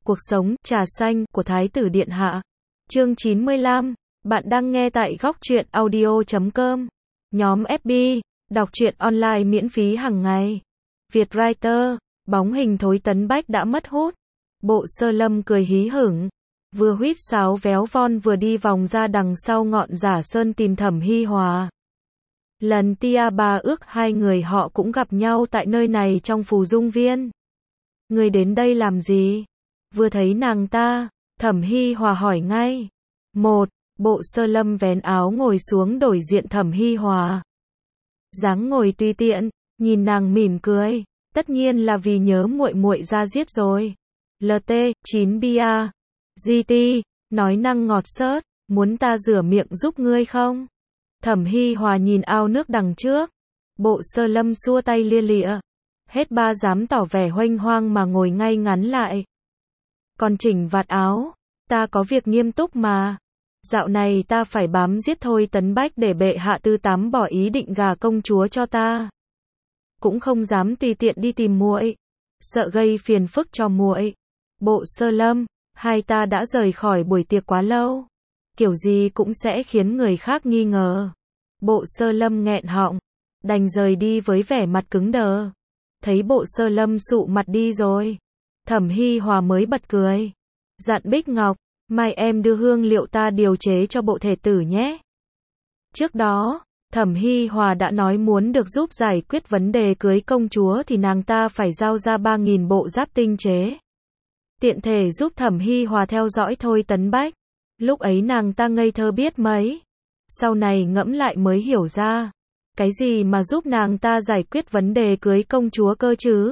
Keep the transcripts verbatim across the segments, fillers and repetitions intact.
Cuộc sống, trà xanh, của Thái tử Điện Hạ. Chương chín mươi lăm. Bạn đang nghe tại góc truyện audio chấm com. Nhóm ép bê, đọc truyện online miễn phí hàng ngày. Vietwriter, bóng hình Thối Tấn Bách đã mất hút. Bộ Sơ Lâm cười hí hửng. Vừa huýt sáo véo von vừa đi vòng ra đằng sau ngọn Giả Sơn tìm Thẩm Hi Hòa. Lần tia ba ước hai người họ cũng gặp nhau tại nơi này trong Phù Dung Viên. Người đến đây làm gì? Vừa thấy nàng ta, Thẩm Hi Hòa hỏi ngay. Một, Bộ Sơ Lâm vén áo ngồi xuống đổi diện Thẩm Hi Hòa. Dáng ngồi tùy tiện, nhìn nàng mỉm cười, tất nhiên là vì nhớ muội muội ra giết rồi. lờ tê, chín bia. giê tê, nói năng ngọt xớt, muốn ta rửa miệng giúp ngươi không? Thẩm Hi Hòa nhìn ao nước đằng trước. Bộ Sơ Lâm xua tay lia lịa. Hết ba dám tỏ vẻ huênh hoang mà ngồi ngay ngắn lại. Còn chỉnh vạt áo, ta có việc nghiêm túc mà. Dạo này ta phải bám giết Thôi Tấn Bách để bệ hạ tư tám bỏ ý định gả công chúa cho ta. Cũng không dám tùy tiện đi tìm muội, sợ gây phiền phức cho muội. Bộ Sơ Lâm, hai ta đã rời khỏi buổi tiệc quá lâu, kiểu gì cũng sẽ khiến người khác nghi ngờ. Bộ Sơ Lâm nghẹn họng, đành rời đi với vẻ mặt cứng đờ. Thấy Bộ Sơ Lâm sụ mặt đi rồi, Thẩm Hi Hòa mới bật cười. Dặn Bích Ngọc, mai em đưa hương liệu ta điều chế cho bộ thể tử nhé. Trước đó, Thẩm Hi Hòa đã nói muốn được giúp giải quyết vấn đề cưới công chúa thì nàng ta phải giao ra ba nghìn bộ giáp tinh chế. Tiện thể giúp Thẩm Hi Hòa theo dõi Thôi Tấn Bách. Lúc ấy nàng ta ngây thơ biết mấy. Sau này ngẫm lại mới hiểu ra. Cái gì mà giúp nàng ta giải quyết vấn đề cưới công chúa cơ chứ?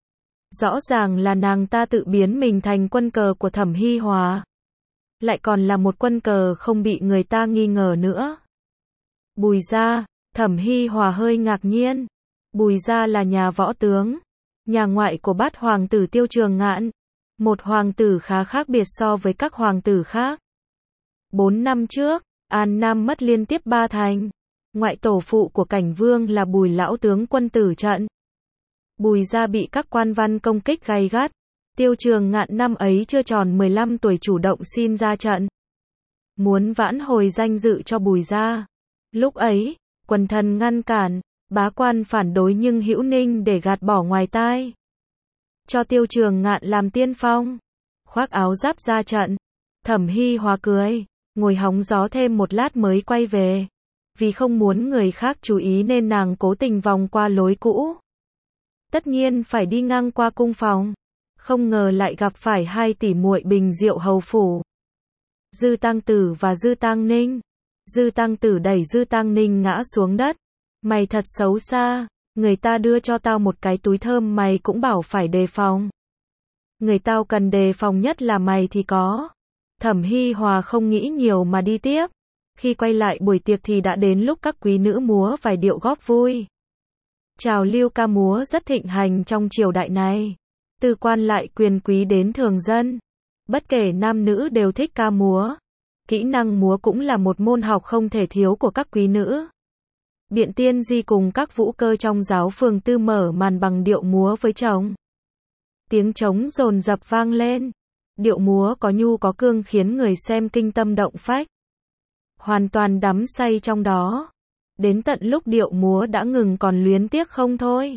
Rõ ràng là nàng ta tự biến mình thành quân cờ của Thẩm Hi Hòa. Lại còn là một quân cờ không bị người ta nghi ngờ nữa. Bùi gia, Thẩm Hi Hòa hơi ngạc nhiên. Bùi gia là nhà võ tướng, nhà ngoại của bát hoàng tử Tiêu Trường Ngạn. Một hoàng tử khá khác biệt so với các hoàng tử khác. Bốn năm trước, An Nam mất liên tiếp ba thành. Ngoại tổ phụ của Cảnh Vương là Bùi lão tướng quân tử trận. Bùi gia bị các quan văn công kích gay gắt. Tiêu Trường Ngạn năm ấy chưa tròn mười lăm tuổi chủ động xin ra trận, muốn vãn hồi danh dự cho Bùi gia. Lúc ấy, quần thần ngăn cản, bá quan phản đối nhưng Hữu Ninh để gạt bỏ ngoài tai. Cho Tiêu Trường Ngạn làm tiên phong, khoác áo giáp ra trận. Thẩm Hi Hòa cười, ngồi hóng gió thêm một lát mới quay về. Vì không muốn người khác chú ý nên nàng cố tình vòng qua lối cũ. Tất nhiên phải đi ngang qua cung phòng. Không ngờ lại gặp phải hai tỷ muội Bình Diệu hầu phủ. Dư Tăng Tử và Dư Tăng Ninh. Dư Tăng Tử đẩy Dư Tăng Ninh ngã xuống đất. Mày thật xấu xa, người ta đưa cho tao một cái túi thơm mày cũng bảo phải đề phòng. Người tao cần đề phòng nhất là mày thì có. Thẩm Hi Hòa không nghĩ nhiều mà đi tiếp. Khi quay lại buổi tiệc thì đã đến lúc các quý nữ múa vài điệu góp vui. Trào lưu ca múa rất thịnh hành trong triều đại này. Từ quan lại quyền quý đến thường dân, bất kể nam nữ đều thích ca múa. Kỹ năng múa cũng là một môn học không thể thiếu của các quý nữ. Biện Tiên Di cùng các vũ cơ trong giáo phường tư mở màn bằng điệu múa với chồng. Tiếng trống dồn dập vang lên. Điệu múa có nhu có cương khiến người xem kinh tâm động phách. Hoàn toàn đắm say trong đó. Đến tận lúc điệu múa đã ngừng còn luyến tiếc không thôi.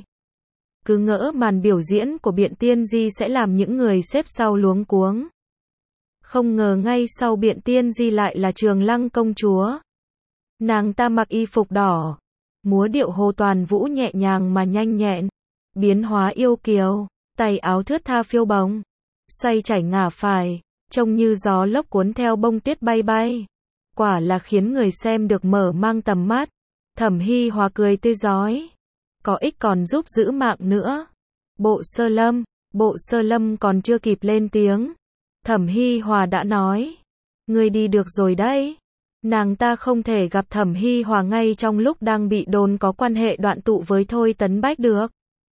Cứ ngỡ màn biểu diễn của Biện Tiên Di sẽ làm những người xếp sau luống cuống. Không ngờ ngay sau Biện Tiên Di lại là Trường Lăng công chúa. Nàng ta mặc y phục đỏ, múa điệu Hồ Toàn Vũ nhẹ nhàng mà nhanh nhẹn, biến hóa yêu kiều, tay áo thướt tha phiêu bồng, xoay chảy ngả phải, trông như gió lốc cuốn theo bông tuyết bay bay. Quả là khiến người xem được mở mang tầm mắt. Thẩm Hi Hòa cười tươi rói. Có ích còn giúp giữ mạng nữa. Bộ Sơ Lâm, Bộ Sơ Lâm còn chưa kịp lên tiếng. Thẩm Hi Hòa đã nói. Ngươi đi được rồi đấy. Nàng ta không thể gặp Thẩm Hi Hòa ngay trong lúc đang bị đồn có quan hệ đoạn tụ với Thôi Tấn Bách được.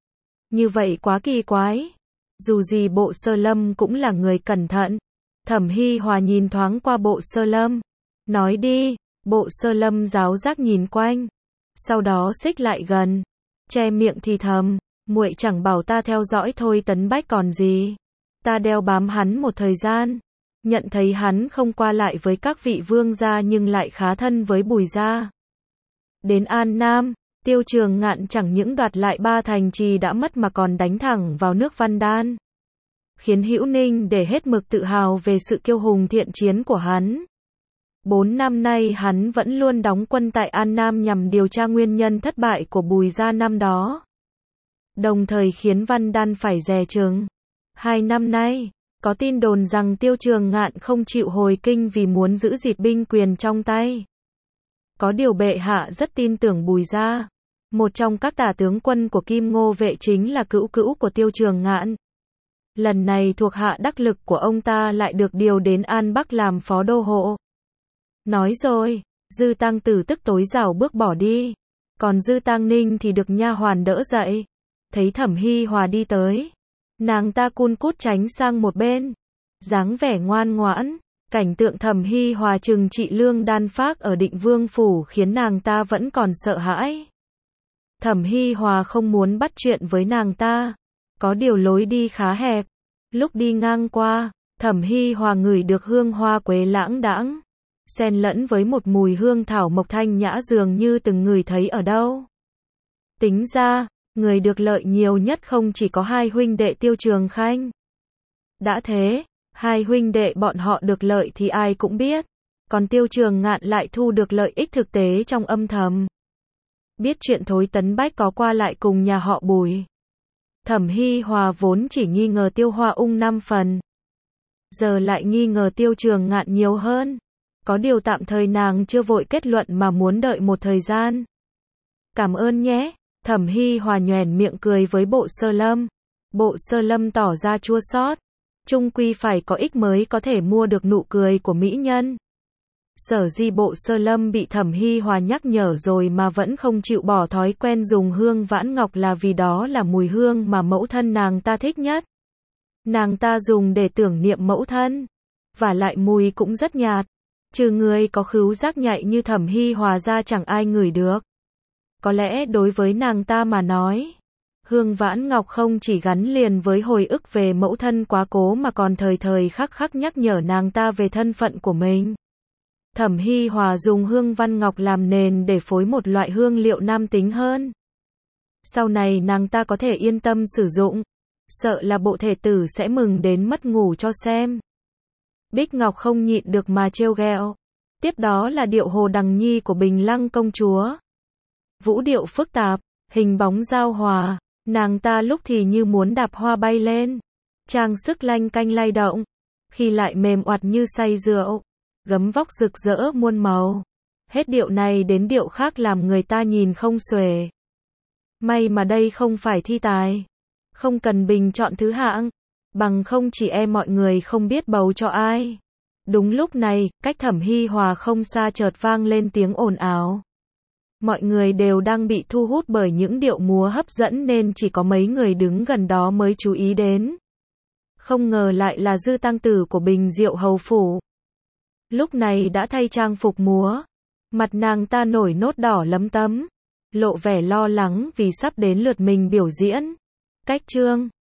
Như vậy quá kỳ quái. Dù gì Bộ Sơ Lâm cũng là người cẩn thận. Thẩm Hi Hòa nhìn thoáng qua Bộ Sơ Lâm. Nói đi. Bộ Sơ Lâm giáo giác nhìn quanh. Sau đó xích lại gần. Che miệng thì thầm, muội chẳng bảo ta theo dõi Thôi Tấn Bách còn gì. Ta đeo bám hắn một thời gian, nhận thấy hắn không qua lại với các vị vương gia nhưng lại khá thân với Bùi gia. Đến An Nam, Tiêu Trường Ngạn chẳng những đoạt lại ba thành trì đã mất mà còn đánh thẳng vào nước Văn Đan, khiến Hữu Ninh để hết mực tự hào về sự kiêu hùng thiện chiến của hắn. Bốn năm nay hắn vẫn luôn đóng quân tại An Nam nhằm điều tra nguyên nhân thất bại của Bùi gia năm đó, đồng thời khiến Văn Đan phải dè chừng. Hai năm nay, có tin đồn rằng Tiêu Trường Ngạn không chịu hồi kinh vì muốn giữ gìn binh quyền trong tay. Có điều bệ hạ rất tin tưởng Bùi gia. Một trong các tả tướng quân của Kim Ngô vệ chính là cữu cữu của Tiêu Trường Ngạn. Lần này thuộc hạ đắc lực của ông ta lại được điều đến An Bắc làm phó đô hộ. Nói rồi, Dư Tăng Tử tức tối rảo bước bỏ đi. Còn Dư Tăng Ninh thì được nha hoàn đỡ dậy. Thấy Thẩm Hi Hòa đi tới, nàng ta cun cút tránh sang một bên, dáng vẻ ngoan ngoãn. Cảnh tượng Thẩm Hi Hòa trừng trị Lương Đan Phác ở Định Vương phủ khiến nàng ta vẫn còn sợ hãi. Thẩm Hi Hòa không muốn bắt chuyện với nàng ta, có điều lối đi khá hẹp. Lúc đi ngang qua, Thẩm Hi Hòa ngửi được hương hoa quế lãng đãng, xen lẫn với một mùi hương thảo mộc thanh nhã dường như từng ngửi thấy ở đâu. Tính ra, người được lợi nhiều nhất không chỉ có hai huynh đệ Tiêu Trường Khanh. Đã thế, hai huynh đệ bọn họ được lợi thì ai cũng biết, còn Tiêu Trường Ngạn lại thu được lợi ích thực tế trong âm thầm. Biết chuyện Thối Tấn Bách có qua lại cùng nhà họ Bùi, Thẩm Hi Hòa vốn chỉ nghi ngờ Tiêu Hoa Ung năm phần, giờ lại nghi ngờ Tiêu Trường Ngạn nhiều hơn. Có điều tạm thời nàng chưa vội kết luận mà muốn đợi một thời gian. Cảm ơn nhé. Thẩm Hi Hòa nhoẻn miệng cười với Bộ Sơ Lâm. Bộ Sơ Lâm tỏ ra chua xót. Chung quy phải có ích mới có thể mua được nụ cười của mỹ nhân. Sở dĩ Bộ Sơ Lâm bị Thẩm Hi Hòa nhắc nhở rồi mà vẫn không chịu bỏ thói quen dùng hương vãn ngọc là vì đó là mùi hương mà mẫu thân nàng ta thích nhất. Nàng ta dùng để tưởng niệm mẫu thân. Và lại mùi cũng rất nhạt. Trừ người có khứu giác nhạy như Thẩm Hi Hòa ra chẳng ai ngửi được. Có lẽ đối với nàng ta mà nói, hương vãn ngọc không chỉ gắn liền với hồi ức về mẫu thân quá cố mà còn thời thời khắc khắc nhắc nhở nàng ta về thân phận của mình. Thẩm Hi Hòa dùng hương văn ngọc làm nền để phối một loại hương liệu nam tính hơn. Sau này nàng ta có thể yên tâm sử dụng, sợ là bộ thể tử sẽ mừng đến mất ngủ cho xem. Bích Ngọc không nhịn được mà trêu ghẹo. Tiếp đó là điệu Hồ Đằng Nhi của Bình Lăng công chúa. Vũ điệu phức tạp, hình bóng giao hòa, nàng ta lúc thì như muốn đạp hoa bay lên, trang sức lanh canh lay động, khi lại mềm oặt như say rượu, gấm vóc rực rỡ muôn màu. Hết điệu này đến điệu khác làm người ta nhìn không xuể. May mà đây không phải thi tài, không cần bình chọn thứ hạng, bằng không chỉ e mọi người không biết bầu cho ai. Đúng lúc này, cách Thẩm Hi Hòa không xa chợt vang lên tiếng ồn ào. Mọi người đều đang bị thu hút bởi những điệu múa hấp dẫn nên chỉ có mấy người đứng gần đó mới chú ý đến. Không ngờ lại là Dư Tăng Tử của Bình Diệu Hầu Phủ. Lúc này đã thay trang phục múa, mặt nàng ta nổi nốt đỏ lấm tấm, lộ vẻ lo lắng vì sắp đến lượt mình biểu diễn. Cách chương